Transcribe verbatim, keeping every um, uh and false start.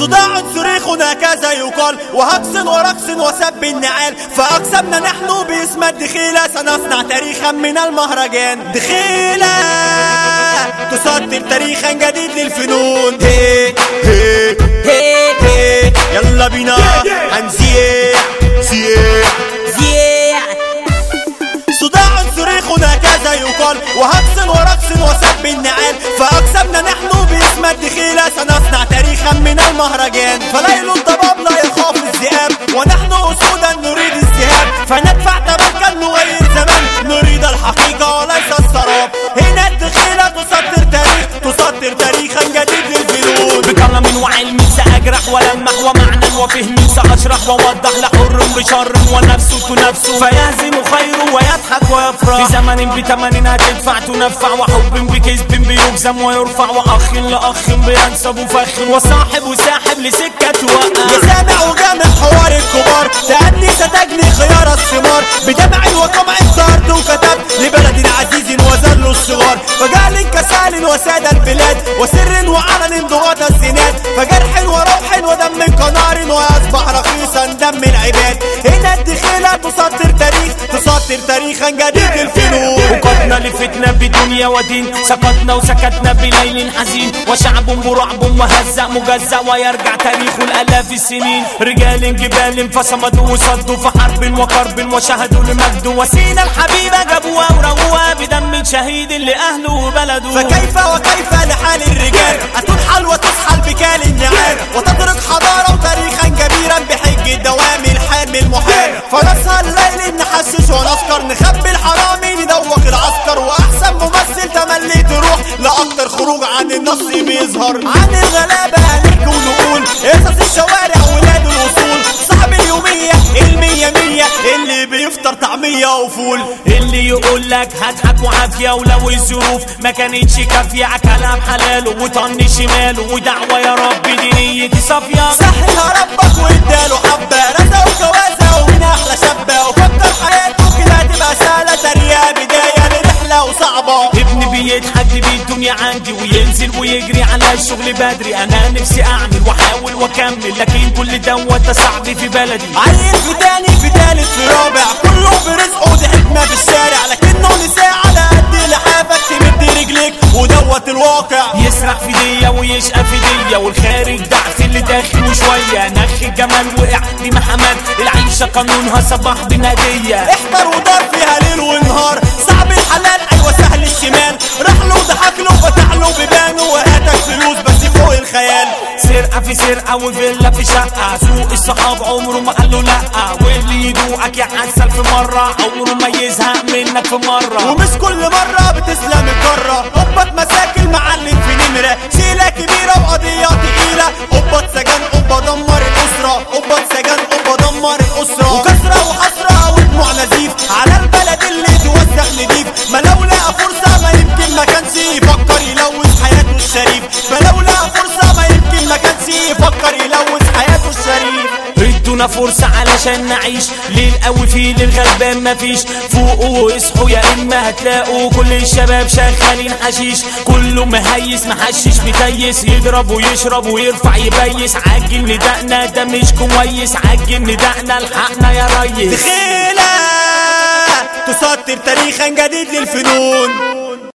صداع صريخ هكذا يقال، وهقص ورقص وسب النعال، فأقسمنا نحن باسم الدخيلة سنصنع تاريخا من المهرجان. دخيلة تصدر تاريخا جديد للفنون. هي هي هي هي يلا بينا هنزيع زيع زيع. صداع صريخ هكذا يقال، وهقص ورقص وسب النعال، فأقسمنا نحن باسم الدخيلة سنصنع تاريخا من المهرجان. فليل الضباب لا يخاف الذئاب، ونحن أسودا نريد الذهاب، فندفع تمكا نغير زمان، نريد الحقيقة وليس السراب. هنا الدخيلة تصدر تاريخ، تصدر تاريخا جديد للفنون. بكلام وعلم سأجرح ولمح، ومعنى وفهم سأشرح ووضح، لحر بشر ونفسه تنفسه، فيهزم خيره ويضحك ويفرح. في زمن بتمن هتدفع تنفع، وحب بكذب بيجزم ويرفع، وأخ لأخ بينسب وفخر، وصاحب ساحب لسكة توقع. يا سامع وجامع حوار الكبار، تأني ستجني خيار الثمار، بدمع وقمع صارت وكتبت لبلد عزيز وذل الصغار، فجعل كسال وساد البلاد، وسر وعلن ضغط الزناد، فجرح وروح ودم كنار، ويصبح رخيصا دم العباد. هنا الدخيلة تصدر تاريخ، تصدر تاريخا جديد للفنون. وقدنا لفتنا بدنيا ودين، سقطنا وسكتنا بليل حزين، وشعب مرعب مهزأ مجزأ، ويرجع تاريخ الآلاف السنين. رجال جبال فصمدوا وصدوا في حرب وكرب، وشهدوا لمجد، وسينا الحبيبة جابوها وروها بدم شهيد لأهله وبلده. فكيف وكيف لحال الرجال، أتنحل وتسحل بكال النعال، وتترك حضارة وتاريخا كبيرا بحج دوام الحال المحال. فنسهر الليل نحشش ونسكر، نخبي الحرامي ندوق العسكر، وأحسن ممثل تملي تروح لأكتر خروج عن النص بيظهر. عن الغلابة هنحكي ونقول قصص الشوارع ولاد الوصول، صاحب اليومية المية مية اللي بيفطر طعمية وفول، اللي يقول لك هضحك وعافية، ولو الظروف ما كانتش كافية كلام حلاله وطن شماله، ودعوة يا رب دي نيتي صافية. سهلها ربك واداله حبة، رزق وجوازة ومن أحلى شابة، وفكر حياته كده تبقى سهلة، تريقة بداية لرحلة وصعبة. ابني بيتحد بالدنيا عندي، وينزل ويجري على الشغل بدري، أنا نفسي أعمل وأحاول وأكمل، لكن كل دوت صعب في بلدي. عيل في تاني في تالت في رابع، كله برزقه ودي حكمة في الشارع، لكنه نساء على قد لحافك تمد رجليك ودوت الواقع. يسرح في دية ويشقى في دية، والخارج ضعف اللي داخل وشوية، نخ الجمال وقع في محمد، العيشة قانونها صباح بنادية. احضر ودار فيها ليل ونهار، صعب الحلال ايوه سهل الشمال، راح له وضحك له فتح له بيبانه، وهاتك فلوس بس فوق الخيال. سرقة في سرقة وفيلا في شقة، سوق الصحاب عمره ما قال له لأ، واللي يدوقك يعسل في مرة، عمره ما يزهق منك في مرة، ومش كل مرة بتسلم الجرة. قبة مساكن معلم في نمرة، شيلة كبيرة وقضية تقيلة، قبة سجن قبة دمر الأسرة، قبة سجن قبة دمر الأسرة، وكسرة وحسرة ودموع نزيف على البلد اللي توسخ نضيف. ما لو لقى فرصة ما يمكن ما كانش يفكر يلوث حياته الشريف، ما لو لقى فرصة ما يمكن ما كانش يفكر يلوث حياته الشريف. ادونا فرصة علشان نعيش، للقوي فيه للغلبان مفيش، فوقوا واصحوا يا اما هتلاقوا كل الشباب شغالين حشيش، كله مهيس محشش متيس، يضرب ويشرب ويرفع يبيس، عجل ندقنا ده مش كويس، عجل ندقنا الحقنا يا ريس. دخيلة تصدر تاريخا جديد للفنون.